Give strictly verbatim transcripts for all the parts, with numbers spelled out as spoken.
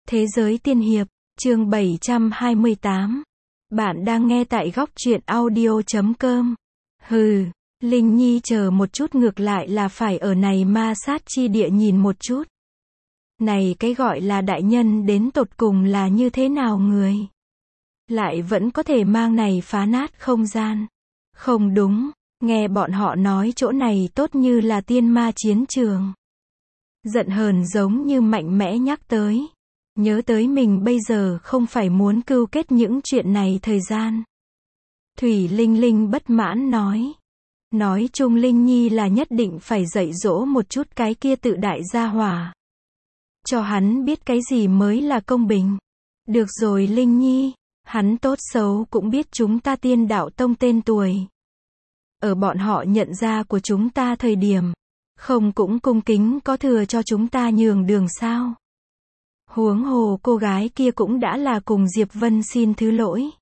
Thế giới tiên hiệp, chương bảy trăm hai mươi tám. Bạn đang nghe tại góc truyện audio chấm com. Hừ, Linh Nhi chờ một chút, ngược lại là phải ở này ma sát chi địa nhìn một chút. Này cái gọi là đại nhân đến tột cùng là như thế nào người? Lại vẫn có thể mang này phá nát không gian. Không đúng, nghe bọn họ nói chỗ này tốt như là tiên ma chiến trường. Giận hờn giống như mạnh mẽ nhắc tới. Nhớ tới mình bây giờ không phải muốn cưu kết những chuyện này thời gian. Thủy Linh Linh bất mãn nói. Nói chung Linh Nhi là nhất định phải dạy dỗ một chút cái kia tự đại gia hỏa. Cho hắn biết cái gì mới là công bình. Được rồi Linh Nhi, hắn tốt xấu cũng biết chúng ta Tiên Đạo Tông tên tuổi. Ở bọn họ nhận ra của chúng ta thời điểm, không cũng cung kính có thừa cho chúng ta nhường đường sao? Huống hồ cô gái kia cũng đã là cùng Diệp Vân xin thứ lỗi.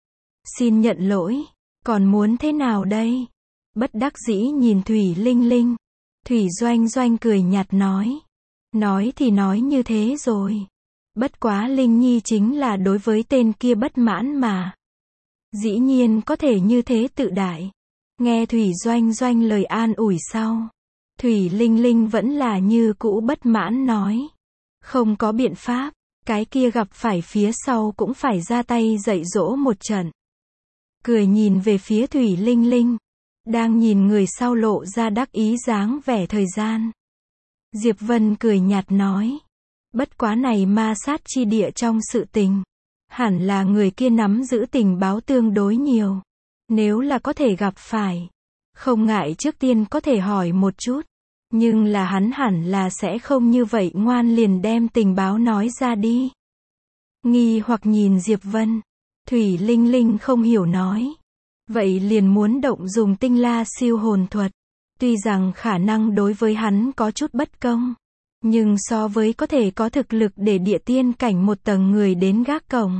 Xin nhận lỗi, còn muốn thế nào đây? Bất đắc dĩ nhìn Thủy Linh Linh. Thủy Doanh Doanh cười nhạt nói. Nói thì nói như thế rồi. Bất quá Linh Nhi chính là đối với tên kia bất mãn mà. Dĩ nhiên có thể như thế tự đại. Nghe Thủy Doanh Doanh lời an ủi sau. Thủy Linh Linh vẫn là như cũ bất mãn nói. Không có biện pháp, cái kia gặp phải phía sau cũng phải ra tay dạy dỗ một trận. Cười nhìn về phía Thủy Linh Linh. Đang nhìn người sau lộ ra đắc ý dáng vẻ thời gian. Diệp Vân cười nhạt nói. Bất quá này ma sát chi địa trong sự tình. Hẳn là người kia nắm giữ tình báo tương đối nhiều. Nếu là có thể gặp phải. Không ngại trước tiên có thể hỏi một chút. Nhưng là hắn hẳn là sẽ không như vậy ngoan liền đem tình báo nói ra đi. Nghi hoặc nhìn Diệp Vân. Thủy Linh Linh không hiểu nói. Vậy liền muốn động dùng tinh la siêu hồn thuật. Tuy rằng khả năng đối với hắn có chút bất công. Nhưng so với có thể có thực lực để địa tiên cảnh một tầng người đến gác cổng.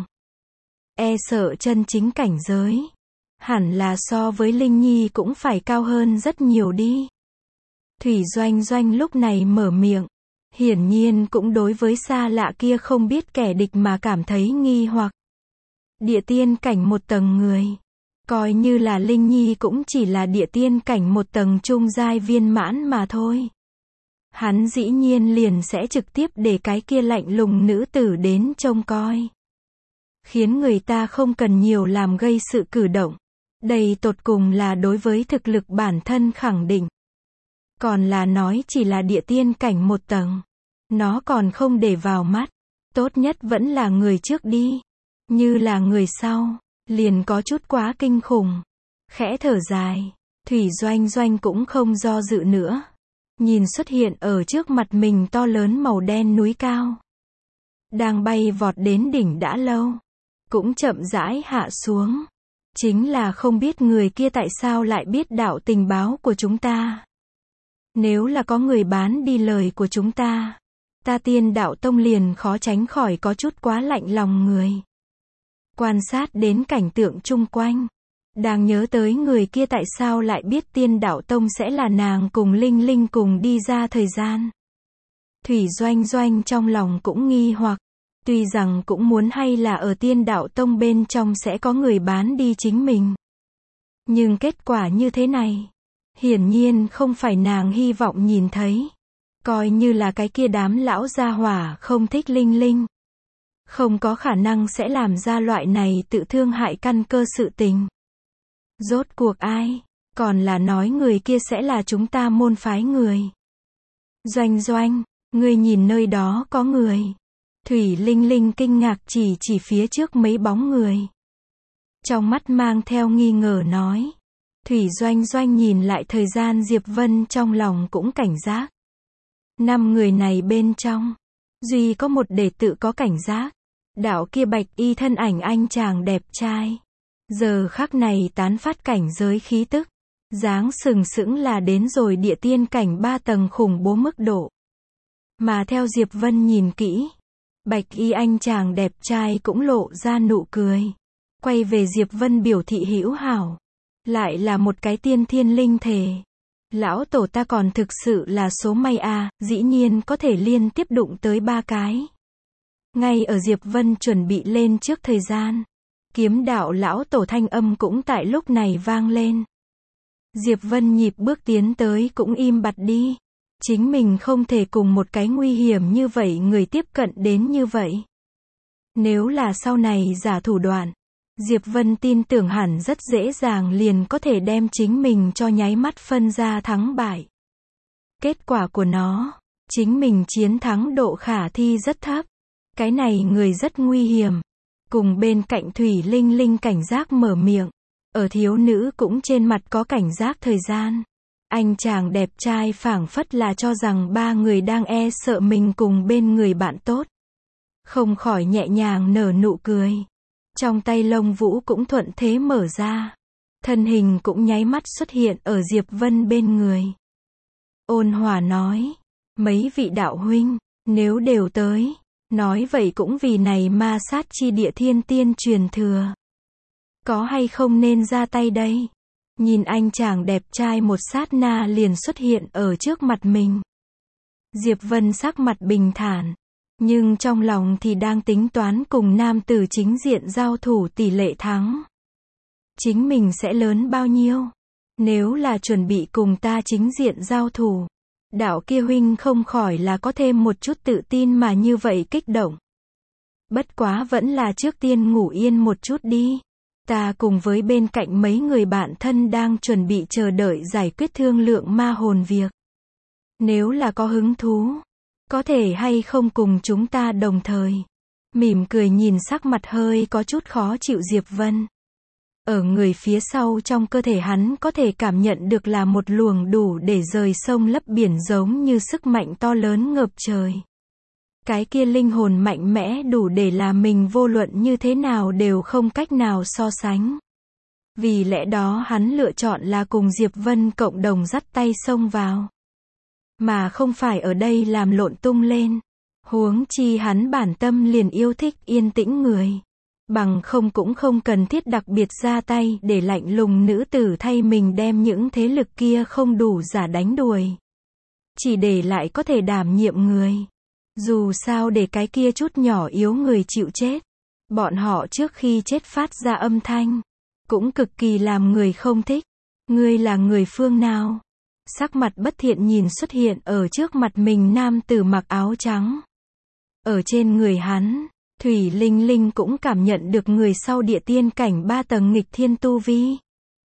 E sợ chân chính cảnh giới. Hẳn là so với Linh Nhi cũng phải cao hơn rất nhiều đi. Thủy Doanh Doanh lúc này mở miệng. Hiển nhiên cũng đối với xa lạ kia không biết kẻ địch mà cảm thấy nghi hoặc. Địa tiên cảnh một tầng người. Coi như là Linh Nhi cũng chỉ là địa tiên cảnh một tầng trung giai viên mãn mà thôi. Hắn dĩ nhiên liền sẽ trực tiếp để cái kia lạnh lùng nữ tử đến trông coi. Khiến người ta không cần nhiều làm gây sự cử động. Đây tột cùng là đối với thực lực bản thân khẳng định. Còn là nói chỉ là địa tiên cảnh một tầng. Nó còn không để vào mắt. Tốt nhất vẫn là người trước đi. Như là người sau. Liền có chút quá kinh khủng. Khẽ thở dài. Thủy Doanh Doanh cũng không do dự nữa. Nhìn xuất hiện ở trước mặt mình to lớn màu đen núi cao. Đang bay vọt đến đỉnh đã lâu. Cũng chậm rãi hạ xuống. Chính là không biết người kia tại sao lại biết đạo tình báo của chúng ta. Nếu là có người bán đi lời của chúng ta, ta Tiên Đạo Tông liền khó tránh khỏi có chút quá lạnh lòng người. Quan sát đến cảnh tượng chung quanh, đang nhớ tới người kia tại sao lại biết Tiên Đạo Tông sẽ là nàng cùng Linh Linh cùng đi ra thời gian. Thủy Doanh Doanh trong lòng cũng nghi hoặc, tuy rằng cũng muốn hay là ở Tiên Đạo Tông bên trong sẽ có người bán đi chính mình. Nhưng kết quả như thế này, hiển nhiên không phải nàng hy vọng nhìn thấy. Coi như là cái kia đám lão gia hỏa không thích Linh Linh. Không có khả năng sẽ làm ra loại này tự thương hại căn cơ sự tình. Rốt cuộc ai? Còn là nói người kia sẽ là chúng ta môn phái người. Doanh Doanh, ngươi nhìn nơi đó có người. Thủy Linh Linh kinh ngạc chỉ chỉ phía trước mấy bóng người. Trong mắt mang theo nghi ngờ nói. Thủy Doanh Doanh nhìn lại thời gian Diệp Vân trong lòng cũng cảnh giác. Năm người này bên trong, duy có một đệ tử có cảnh giác. Đạo kia bạch y thân ảnh anh chàng đẹp trai. Giờ khắc này tán phát cảnh giới khí tức. Dáng sừng sững là đến rồi địa tiên cảnh ba tầng khủng bố mức độ. Mà theo Diệp Vân nhìn kỹ, bạch y anh chàng đẹp trai cũng lộ ra nụ cười. Quay về Diệp Vân biểu thị hữu hảo. Lại là một cái tiên thiên linh thể. Lão tổ ta còn thực sự là số may a, dĩ nhiên có thể liên tiếp đụng tới ba cái. Ngay ở Diệp Vân chuẩn bị lên trước thời gian, kiếm đạo lão tổ thanh âm cũng tại lúc này vang lên. Diệp Vân nhịp bước tiến tới cũng im bặt đi. Chính mình không thể cùng một cái nguy hiểm như vậy người tiếp cận đến như vậy. Nếu là sau này giả thủ đoạn, Diệp Vân tin tưởng hẳn rất dễ dàng liền có thể đem chính mình cho nháy mắt phân ra thắng bại. Kết quả của nó, chính mình chiến thắng độ khả thi rất thấp. Cái này người rất nguy hiểm. Cùng bên cạnh Thủy Linh Linh cảnh giác mở miệng. Ở thiếu nữ cũng trên mặt có cảnh giác thời gian. Anh chàng đẹp trai phảng phất là cho rằng ba người đang e sợ mình cùng bên người bạn tốt. Không khỏi nhẹ nhàng nở nụ cười. Trong tay lông vũ cũng thuận thế mở ra. Thân hình cũng nháy mắt xuất hiện ở Diệp Vân bên người. Ôn hòa nói, mấy vị đạo huynh, nếu đều tới, nói vậy cũng vì này ma sát chi địa thiên tiên truyền thừa. Có hay không nên ra tay đây? Nhìn anh chàng đẹp trai một sát na liền xuất hiện ở trước mặt mình. Diệp Vân sắc mặt bình thản, nhưng trong lòng thì đang tính toán cùng nam tử chính diện giao thủ tỷ lệ thắng. Chính mình sẽ lớn bao nhiêu? Nếu là chuẩn bị cùng ta chính diện giao thủ, đạo kia huynh không khỏi là có thêm một chút tự tin mà như vậy kích động. Bất quá vẫn là trước tiên ngủ yên một chút đi. Ta cùng với bên cạnh mấy người bạn thân đang chuẩn bị chờ đợi giải quyết thương lượng ma hồn việc. Nếu là có hứng thú, có thể hay không cùng chúng ta đồng thời. Mỉm cười nhìn sắc mặt hơi có chút khó chịu Diệp Vân. Ở người phía sau trong cơ thể hắn có thể cảm nhận được là một luồng đủ để rời sông lấp biển giống như sức mạnh to lớn ngập trời. Cái kia linh hồn mạnh mẽ đủ để làm mình vô luận như thế nào đều không cách nào so sánh. Vì lẽ đó hắn lựa chọn là cùng Diệp Vân cộng đồng dắt tay xông vào. Mà không phải ở đây làm lộn tung lên. Huống chi hắn bản tâm liền yêu thích yên tĩnh người. Bằng không cũng không cần thiết đặc biệt ra tay để lạnh lùng nữ tử thay mình đem những thế lực kia không đủ giả đánh đuổi. Chỉ để lại có thể đảm nhiệm người. Dù sao để cái kia chút nhỏ yếu người chịu chết. Bọn họ trước khi chết phát ra âm thanh. Cũng cực kỳ làm người không thích. Ngươi là người phương nào? Sắc mặt bất thiện nhìn xuất hiện ở trước mặt mình nam tử mặc áo trắng. Ở trên người hắn, Thủy Linh Linh cũng cảm nhận được người sau địa tiên cảnh ba tầng nghịch thiên tu vi.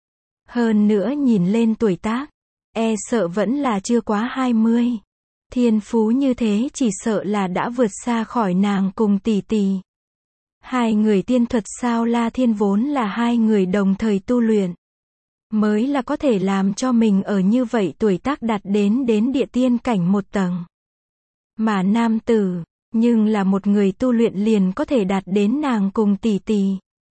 Hơn nữa nhìn lên tuổi tác, e sợ vẫn là chưa quá hai mươi. Thiên phú như thế chỉ sợ là đã vượt xa khỏi nàng cùng tỷ tỷ. Hai người tiên thuật sao La Thiên vốn là hai người đồng thời tu luyện. Mới là có thể làm cho mình ở như vậy tuổi tác đạt đến đến địa tiên cảnh một tầng. Mà nam tử, nhưng là một người tu luyện liền có thể đạt đến nàng cùng tỷ tỷ.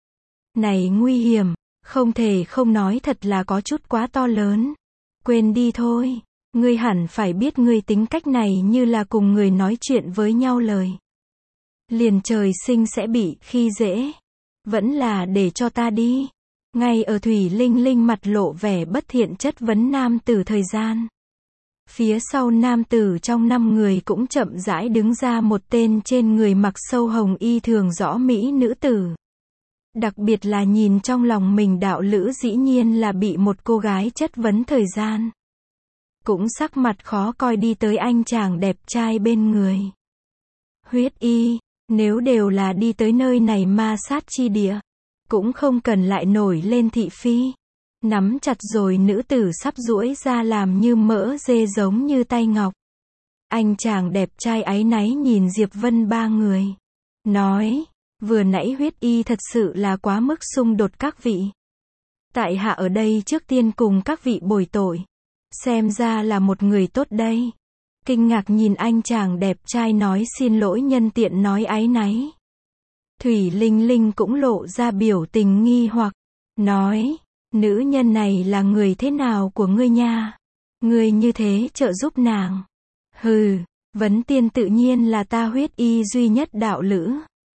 Này nguy hiểm, không thể không nói thật là có chút quá to lớn. Quên đi thôi, ngươi hẳn phải biết ngươi tính cách này như là cùng người nói chuyện với nhau lời. Liền trời sinh sẽ bị khi dễ. Vẫn là để cho ta đi. Ngay ở Thủy Linh Linh mặt lộ vẻ bất thiện chất vấn nam tử thời gian. Phía sau nam tử trong năm người cũng chậm rãi đứng ra một tên trên người mặc sâu hồng y thường rõ mỹ nữ tử. Đặc biệt là nhìn trong lòng mình đạo lữ dĩ nhiên là bị một cô gái chất vấn thời gian. Cũng sắc mặt khó coi đi tới anh chàng đẹp trai bên người. Huyết y, nếu đều là đi tới nơi này ma sát chi địa, cũng không cần lại nổi lên thị phi. Nắm chặt rồi nữ tử sắp duỗi ra làm như mỡ dê giống như tay ngọc. Anh chàng đẹp trai áy náy nhìn Diệp Vân ba người. Nói, vừa nãy huyết y thật sự là quá mức xung đột các vị. Tại hạ ở đây trước tiên cùng các vị bồi tội. Xem ra là một người tốt đây. Kinh ngạc nhìn anh chàng đẹp trai nói xin lỗi nhân tiện nói áy náy. Thủy Linh Linh cũng lộ ra biểu tình nghi hoặc. Nói, nữ nhân này là người thế nào của ngươi nha? Ngươi như thế trợ giúp nàng. Hừ, vấn tiên tự nhiên là ta huyết y duy nhất đạo lữ.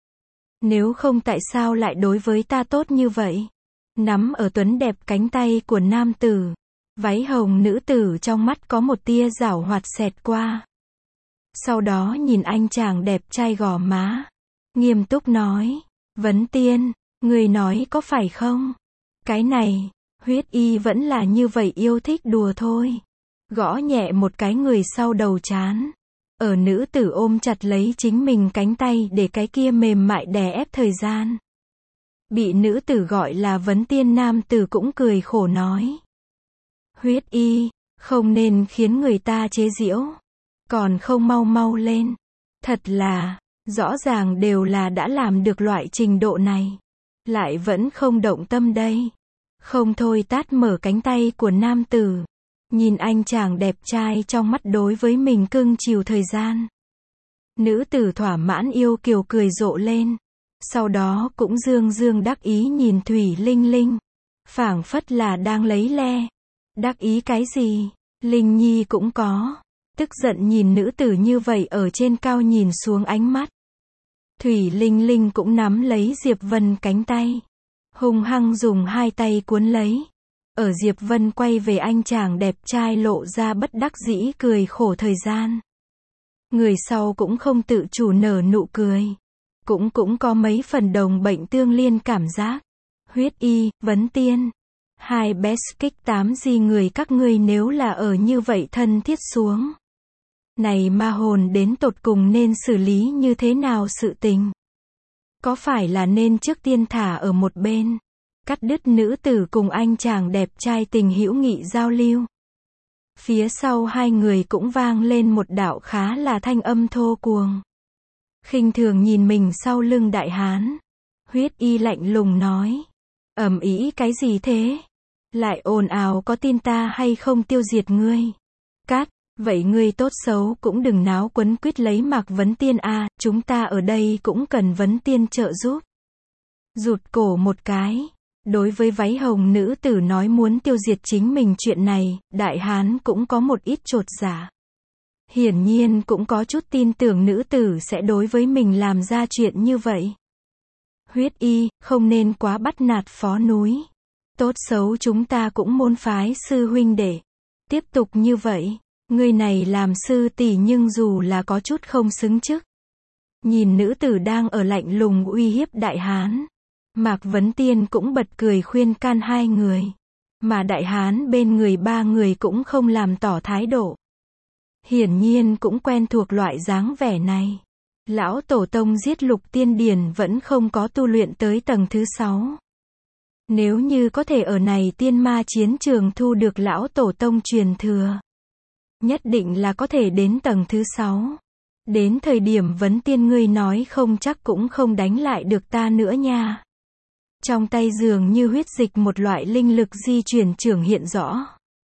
Nếu không tại sao lại đối với ta tốt như vậy? Nắm ở tuấn đẹp cánh tay của nam tử. Váy hồng nữ tử trong mắt có một tia giảo hoạt xẹt qua. Sau đó nhìn anh chàng đẹp trai gò má. Nghiêm túc nói. Vấn Tiên, người nói có phải không? Cái này, Huyết Y vẫn là như vậy yêu thích đùa thôi. Gõ nhẹ một cái người sau đầu trán. Ở nữ tử ôm chặt lấy chính mình cánh tay để cái kia mềm mại đè ép thời gian. Bị nữ tử gọi là Vấn Tiên nam tử cũng cười khổ nói. Huyết Y, không nên khiến người ta chế giễu. Còn không mau mau lên. Thật là, rõ ràng đều là đã làm được loại trình độ này. Lại vẫn không động tâm đây. Không thôi tát mở cánh tay của nam tử. Nhìn anh chàng đẹp trai trong mắt đối với mình cưng chiều thời gian. Nữ tử thỏa mãn yêu kiều cười rộ lên. Sau đó cũng dương dương đắc ý nhìn Thủy Linh Linh. Phảng phất là đang lấy le. Đắc ý cái gì? Linh Nhi cũng có. Tức giận nhìn nữ tử như vậy ở trên cao nhìn xuống ánh mắt. Thủy Linh Linh cũng nắm lấy Diệp Vân cánh tay. Hung hăng dùng hai tay cuốn lấy. Ở Diệp Vân quay về anh chàng đẹp trai lộ ra bất đắc dĩ cười khổ thời gian. Người sau cũng không tự chủ nở nụ cười. Cũng cũng có mấy phần đồng bệnh tương liên cảm giác. Huyết Y, Vấn Tiên. Hai bé kích tám gì người các ngươi nếu là ở như vậy thân thiết xuống. Này ma hồn đến tột cùng nên xử lý như thế nào sự tình? Có phải là nên trước tiên thả ở một bên? Cắt đứt nữ tử cùng anh chàng đẹp trai tình hữu nghị giao lưu. Phía sau hai người cũng vang lên một đạo khá là thanh âm thô cuồng. Khinh thường nhìn mình sau lưng đại hán. Huyết Y lạnh lùng nói. Ầm ĩ cái gì thế? Lại ồn ào có tin ta hay không tiêu diệt ngươi? Cát, vậy ngươi tốt xấu cũng đừng náo quấn quýt lấy Mạc Vấn Tiên a, chúng ta ở đây cũng cần Vấn Tiên trợ giúp. Rụt cổ một cái. Đối với váy hồng nữ tử nói muốn tiêu diệt chính mình chuyện này, đại hán cũng có một ít chột dạ. Hiển nhiên cũng có chút tin tưởng nữ tử sẽ đối với mình làm ra chuyện như vậy. Huyết Y, không nên quá bắt nạt phó núi. Tốt xấu chúng ta cũng môn phái sư huynh đệ. Tiếp tục như vậy, người này làm sư tỷ nhưng dù là có chút không xứng chức. Nhìn nữ tử đang ở lạnh lùng uy hiếp đại hán. Mạc Vấn Tiên cũng bật cười khuyên can hai người. Mà đại hán bên người ba người cũng không làm tỏ thái độ. Hiển nhiên cũng quen thuộc loại dáng vẻ này. Lão tổ tông giết lục tiên điển vẫn không có tu luyện tới tầng thứ sáu. Nếu như có thể ở này tiên ma chiến trường thu được lão tổ tông truyền thừa. Nhất định là có thể đến tầng thứ sáu. Đến thời điểm Vấn Tiên ngươi nói không chắc cũng không đánh lại được ta nữa nha. Trong tay dường như huyết dịch một loại linh lực di chuyển trưởng hiện rõ.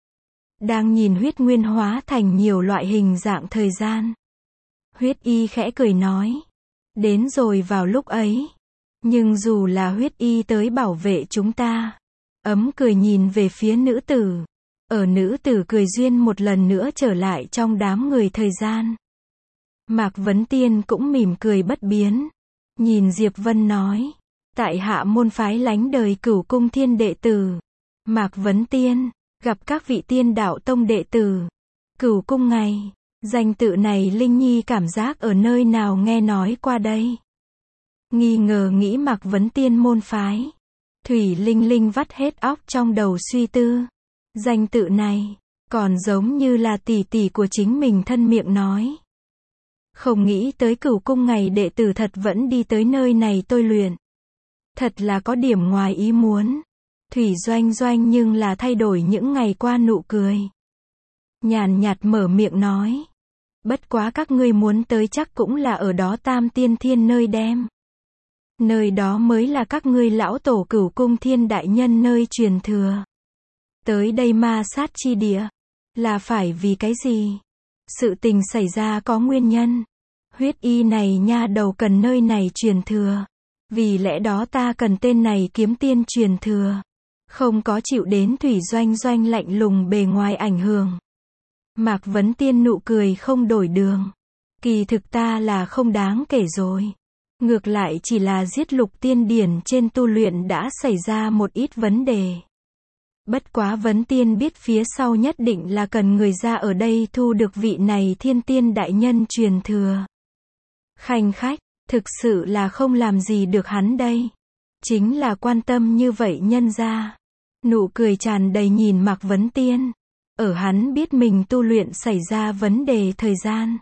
Đang nhìn huyết nguyên hóa thành nhiều loại hình dạng thời gian. Huyết Y khẽ cười nói. Đến rồi vào lúc ấy. Nhưng dù là Huyết Y tới bảo vệ chúng ta. Ấm cười nhìn về phía nữ tử. Ở nữ tử cười duyên một lần nữa trở lại trong đám người thời gian. Mạc Vấn Tiên cũng mỉm cười bất biến. Nhìn Diệp Vân nói. Tại hạ môn phái lánh đời Cửu Cung Thiên đệ tử. Mạc Vấn Tiên, gặp các vị tiên đạo tông đệ tử. Cửu Cung ngày, danh tự này Linh Nhi cảm giác ở nơi nào nghe nói qua đây. Nghi ngờ nghĩ Mạc Vấn Tiên môn phái. Thủy Linh Linh vắt hết óc trong đầu suy tư. Danh tự này, còn giống như là tỷ tỷ của chính mình thân miệng nói. Không nghĩ tới Cửu Cung ngày đệ tử thật vẫn đi tới nơi này tôi luyện. Thật là có điểm ngoài ý muốn. Thủy Doanh Doanh nhưng là thay đổi những ngày qua nụ cười. Nhàn nhạt mở miệng nói. Bất quá các ngươi muốn tới chắc cũng là ở đó Tam Tiên Thiên nơi đem. Nơi đó mới là các ngươi lão tổ Cửu Cung Thiên đại nhân nơi truyền thừa. Tới đây ma sát chi địa. Là phải vì cái gì? Sự tình xảy ra có nguyên nhân. Huyết Y này nha đầu cần nơi này truyền thừa. Vì lẽ đó ta cần tên này kiếm tiên truyền thừa. Không có chịu đến Thủy Doanh Doanh lạnh lùng bề ngoài ảnh hưởng. Mạc Vấn Tiên nụ cười không đổi đường. Kỳ thực ta là không đáng kể rồi. Ngược lại chỉ là giết lục tiên điển trên tu luyện đã xảy ra một ít vấn đề. Bất quá Vấn Tiên biết phía sau nhất định là cần người ra ở đây thu được vị này thiên tiên đại nhân truyền thừa. Khanh khách, Thực sự là không làm gì được hắn đây. Chính là quan tâm như vậy nhân ra. Nụ cười tràn đầy nhìn Mạc Vấn Tiên. Ở hắn biết mình tu luyện xảy ra vấn đề thời gian.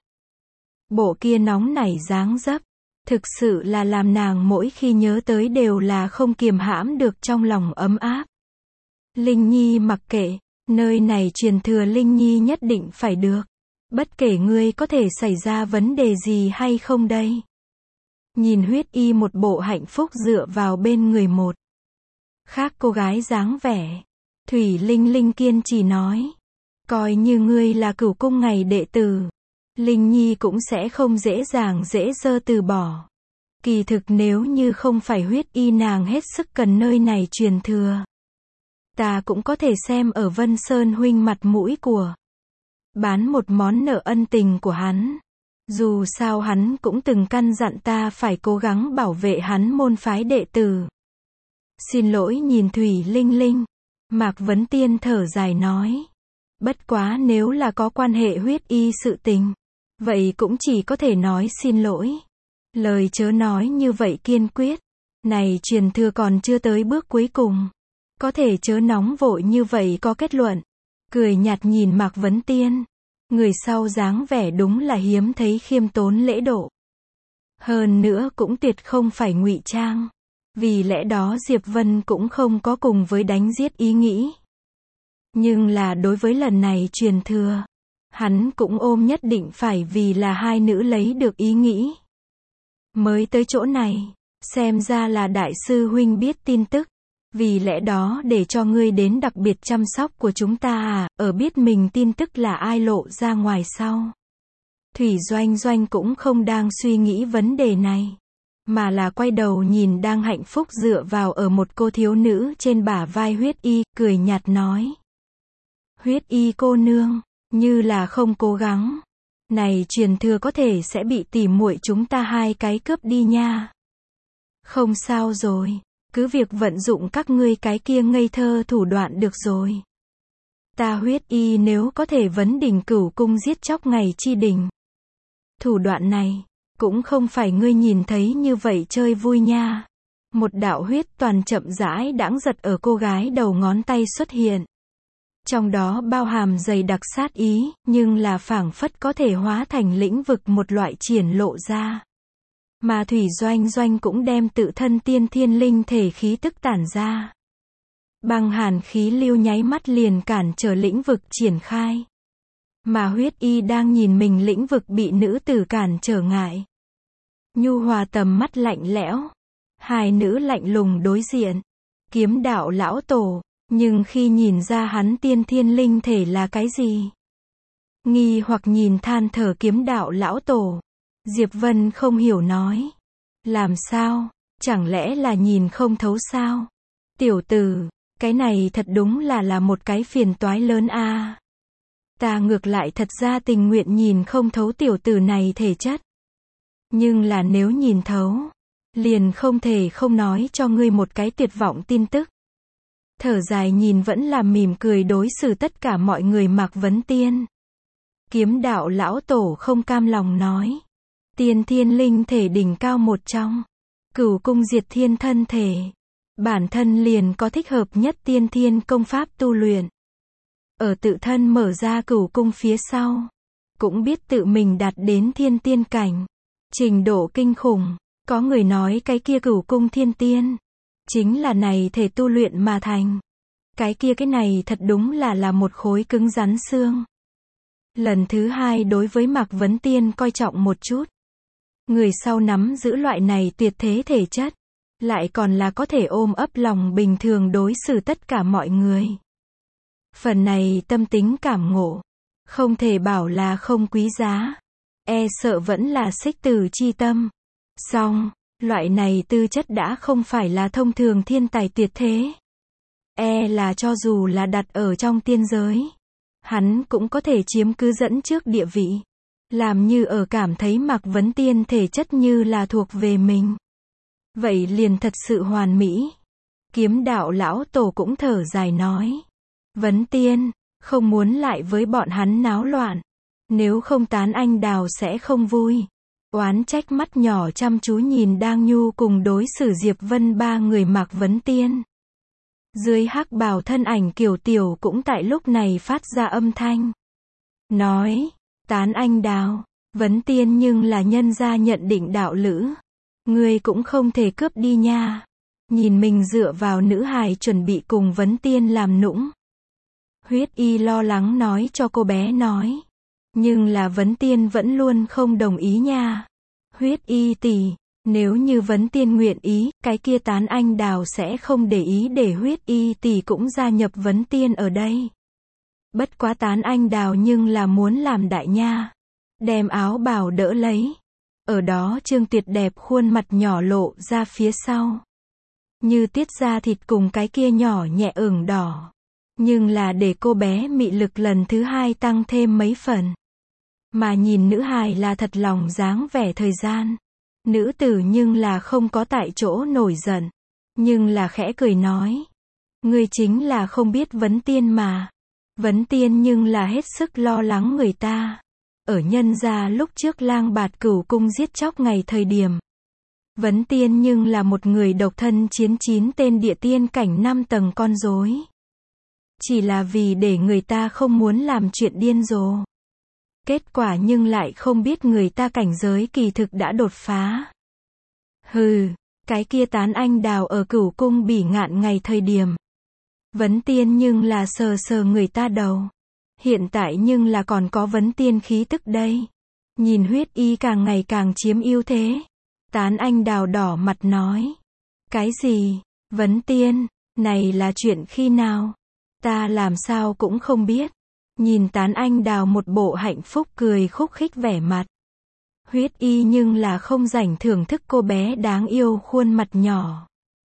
Bộ kia nóng nảy dáng dấp. Thực sự là làm nàng mỗi khi nhớ tới đều là không kiềm hãm được trong lòng ấm áp. Linh Nhi mặc kệ, nơi này truyền thừa Linh Nhi nhất định phải được. Bất kể ngươi có thể xảy ra vấn đề gì hay không đây. Nhìn Huyết Y một bộ hạnh phúc dựa vào bên người một khác cô gái dáng vẻ. Thủy Linh Linh kiên trì nói. Coi như ngươi là Cửu Cung ngày đệ tử. Linh Nhi cũng sẽ không dễ dàng dễ dơ từ bỏ. Kỳ thực nếu như không phải Huyết Y nàng hết sức cần nơi này truyền thừa. Ta cũng có thể xem ở Vân Sơn huynh mặt mũi của. Bán một món nợ ân tình của hắn. Dù sao hắn cũng từng căn dặn ta phải cố gắng bảo vệ hắn môn phái đệ tử. Xin lỗi nhìn Thủy Linh Linh. Mạc Vấn Tiên thở dài nói. Bất quá nếu là có quan hệ Huyết Y sự tình. Vậy cũng chỉ có thể nói xin lỗi. Lời chớ nói như vậy kiên quyết. Này truyền thừa còn chưa tới bước cuối cùng. Có thể chớ nóng vội như vậy có kết luận. Cười nhạt nhìn Mạc Vấn Tiên. Người sau dáng vẻ đúng là hiếm thấy khiêm tốn lễ độ. Hơn nữa cũng tuyệt không phải ngụy trang. Vì lẽ đó Diệp Vân cũng không có cùng với đánh giết ý nghĩ. Nhưng là đối với lần này truyền thừa. Hắn cũng ôm nhất định phải vì là hai nữ lấy được ý nghĩ. Mới tới chỗ này. Xem ra là đại sư huynh biết tin tức. Vì lẽ đó để cho ngươi đến đặc biệt chăm sóc của chúng ta à, ở biết mình tin tức là ai lộ ra ngoài sau. Thủy Doanh Doanh cũng không đang suy nghĩ vấn đề này. Mà là quay đầu nhìn đang hạnh phúc dựa vào ở một cô thiếu nữ trên bả vai Huyết Y, cười nhạt nói. Huyết Y cô nương, như là không cố gắng. Này truyền thừa có thể sẽ bị tỉ muội chúng ta hai cái cướp đi nha. Không sao rồi. Cứ việc vận dụng các ngươi cái kia ngây thơ thủ đoạn được rồi. Ta Huyết Y nếu có thể vấn đỉnh Cửu Cung giết chóc ngày chi đỉnh. Thủ đoạn này, cũng không phải ngươi nhìn thấy như vậy chơi vui nha. Một đạo huyết toàn chậm rãi đãng giật ở cô gái đầu ngón tay xuất hiện. Trong đó bao hàm dày đặc sát ý, nhưng là phảng phất có thể hóa thành lĩnh vực một loại triển lộ ra. Mà Thủy Doanh Doanh cũng đem tự thân tiên thiên linh thể khí tức tản ra. Băng hàn khí lưu nháy mắt liền cản trở lĩnh vực triển khai. Mà Huyết Y đang nhìn mình lĩnh vực bị nữ tử cản trở ngại. Nhu hòa tầm mắt lạnh lẽo. Hai nữ lạnh lùng đối diện. Kiếm đạo lão tổ, nhưng khi nhìn ra hắn tiên thiên linh thể là cái gì? Nghi hoặc nhìn than thở kiếm đạo lão tổ. Diệp Vân không hiểu nói. Làm sao? Chẳng lẽ là nhìn không thấu sao? Tiểu tử, cái này thật đúng là là một cái phiền toái lớn a. À. Ta ngược lại thật ra tình nguyện nhìn không thấu tiểu tử này thể chất. Nhưng là nếu nhìn thấu, liền không thể không nói cho ngươi một cái tuyệt vọng tin tức. Thở dài nhìn vẫn là mỉm cười đối xử tất cả mọi người Mạc Vấn Tiên. Kiếm đạo lão tổ không cam lòng nói. Tiên thiên linh thể đỉnh cao một trong. Cửu cung diệt thiên thân thể. Bản thân liền có thích hợp nhất tiên thiên công pháp tu luyện. Ở tự thân mở ra cửu cung phía sau. Cũng biết tự mình đạt đến thiên tiên cảnh. Trình độ kinh khủng. Có người nói cái kia cửu cung thiên tiên. Chính là này thể tu luyện mà thành. Cái kia cái này thật đúng là là một khối cứng rắn xương. Lần thứ hai đối với Mạc Vấn Tiên coi trọng một chút. Người sau nắm giữ loại này tuyệt thế thể chất. Lại còn là có thể ôm ấp lòng bình thường đối xử tất cả mọi người. Phần này tâm tính cảm ngộ. Không thể bảo là không quý giá. E sợ vẫn là xích tử chi tâm. Song, loại này tư chất đã không phải là thông thường thiên tài tuyệt thế. E là cho dù là đặt ở trong tiên giới. Hắn cũng có thể chiếm cứ dẫn trước địa vị. Làm như ở cảm thấy Mạc Vấn Tiên thể chất như là thuộc về mình. Vậy liền thật sự hoàn mỹ. Kiếm đạo lão tổ cũng thở dài nói. Vấn Tiên, không muốn lại với bọn hắn náo loạn. Nếu không tán anh đào sẽ không vui. oán trách mắt nhỏ chăm chú nhìn đang nhu cùng đối xử Diệp Vân ba người Mạc Vấn Tiên. Dưới hắc bào thân ảnh Kiều Tiểu cũng tại lúc này phát ra âm thanh. Nói, tán anh Đào, Vấn Tiên nhưng là nhân gia nhận định đạo lữ. Ngươi cũng không thể cướp đi nha. Nhìn mình dựa vào nữ hài chuẩn bị cùng Vấn Tiên làm nũng. Huyết Y lo lắng nói cho cô bé nói. Nhưng là Vấn Tiên vẫn luôn không đồng ý nha. Huyết Y tỷ, nếu như Vấn Tiên nguyện ý, cái kia tán anh Đào sẽ không để ý để Huyết Y tỷ cũng gia nhập Vấn Tiên ở đây. Bất quá tán anh Đào nhưng là muốn làm đại nha. Đem áo bào đỡ lấy. Ở đó Trương Tuyệt đẹp khuôn mặt nhỏ lộ ra phía sau. Như tiết ra thịt cùng cái kia nhỏ nhẹ ửng đỏ. Nhưng là để cô bé mị lực lần thứ hai tăng thêm mấy phần. Mà nhìn nữ hài là thật lòng dáng vẻ thời gian. Nữ tử nhưng là không có tại chỗ nổi giận. Nhưng là khẽ cười nói. Ngươi chính là không biết Vấn Tiên mà. Vấn Tiên nhưng là hết sức lo lắng người ta. Ở nhân gia lúc trước lang bạt cửu cung giết chóc ngày thời điểm. Vấn Tiên nhưng là một người độc thân chiến chín tên địa tiên cảnh năm tầng con rối. Chỉ là vì để người ta không muốn làm chuyện điên rồ. Kết quả nhưng lại không biết người ta cảnh giới kỳ thực đã đột phá. Hừ, cái kia tán anh Đào ở cửu cung bỉ ngạn ngày thời điểm. Vấn Tiên nhưng là sờ sờ người ta đầu. Hiện tại nhưng là còn có Vấn Tiên khí tức đây. Nhìn Huyết Y càng ngày càng chiếm ưu thế. Tán anh Đào đỏ mặt nói. Cái gì? Vấn Tiên, này là chuyện khi nào? Ta làm sao cũng không biết. Nhìn tán anh Đào một bộ hạnh phúc cười khúc khích vẻ mặt. Huyết Y nhưng là không rảnh thưởng thức cô bé đáng yêu khuôn mặt nhỏ.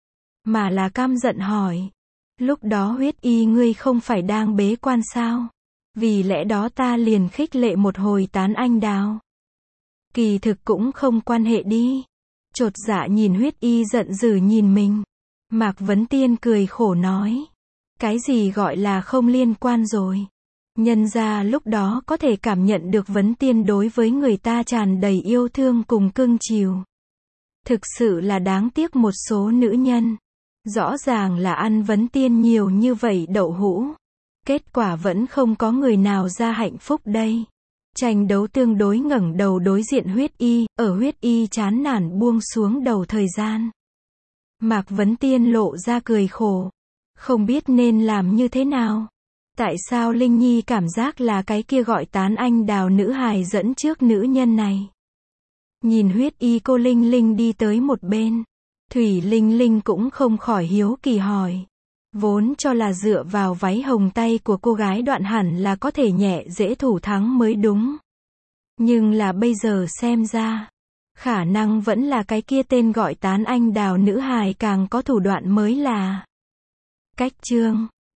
Mà là căm giận hỏi. Lúc đó Huyết Y ngươi không phải đang bế quan sao? Vì lẽ đó ta liền khích lệ một hồi tán anh Đào. Kỳ thực cũng không quan hệ đi. Chột dạ nhìn Huyết Y giận dữ nhìn mình. Mạc Vấn Tiên cười khổ nói. Cái gì gọi là không liên quan rồi. Nhân ra lúc đó có thể cảm nhận được Vấn Tiên đối với người ta tràn đầy yêu thương cùng cưng chiều. Thực sự là đáng tiếc một số nữ nhân. Rõ ràng là ăn Vấn Tiên nhiều như vậy đậu hũ. Kết quả vẫn không có người nào ra hạnh phúc đây. Tranh đấu tương đối ngẩng đầu đối diện Huyết Y, ở Huyết Y chán nản buông xuống đầu thời gian. Mạc Vấn Tiên lộ ra cười khổ. Không biết nên làm như thế nào. Tại sao Linh Nhi cảm giác là cái kia gọi tán anh Đào nữ hài dẫn trước nữ nhân này. Nhìn Huyết Y cô Linh Linh đi tới một bên. Thủy Linh Linh cũng không khỏi hiếu kỳ hỏi. Vốn cho là dựa vào váy hồng tay của cô gái Đoạn hẳn là có thể nhẹ dễ thủ thắng mới đúng. Nhưng là bây giờ xem ra. Khả năng vẫn là cái kia tên gọi tán anh Đào nữ hài càng có thủ đoạn mới là. Cách chương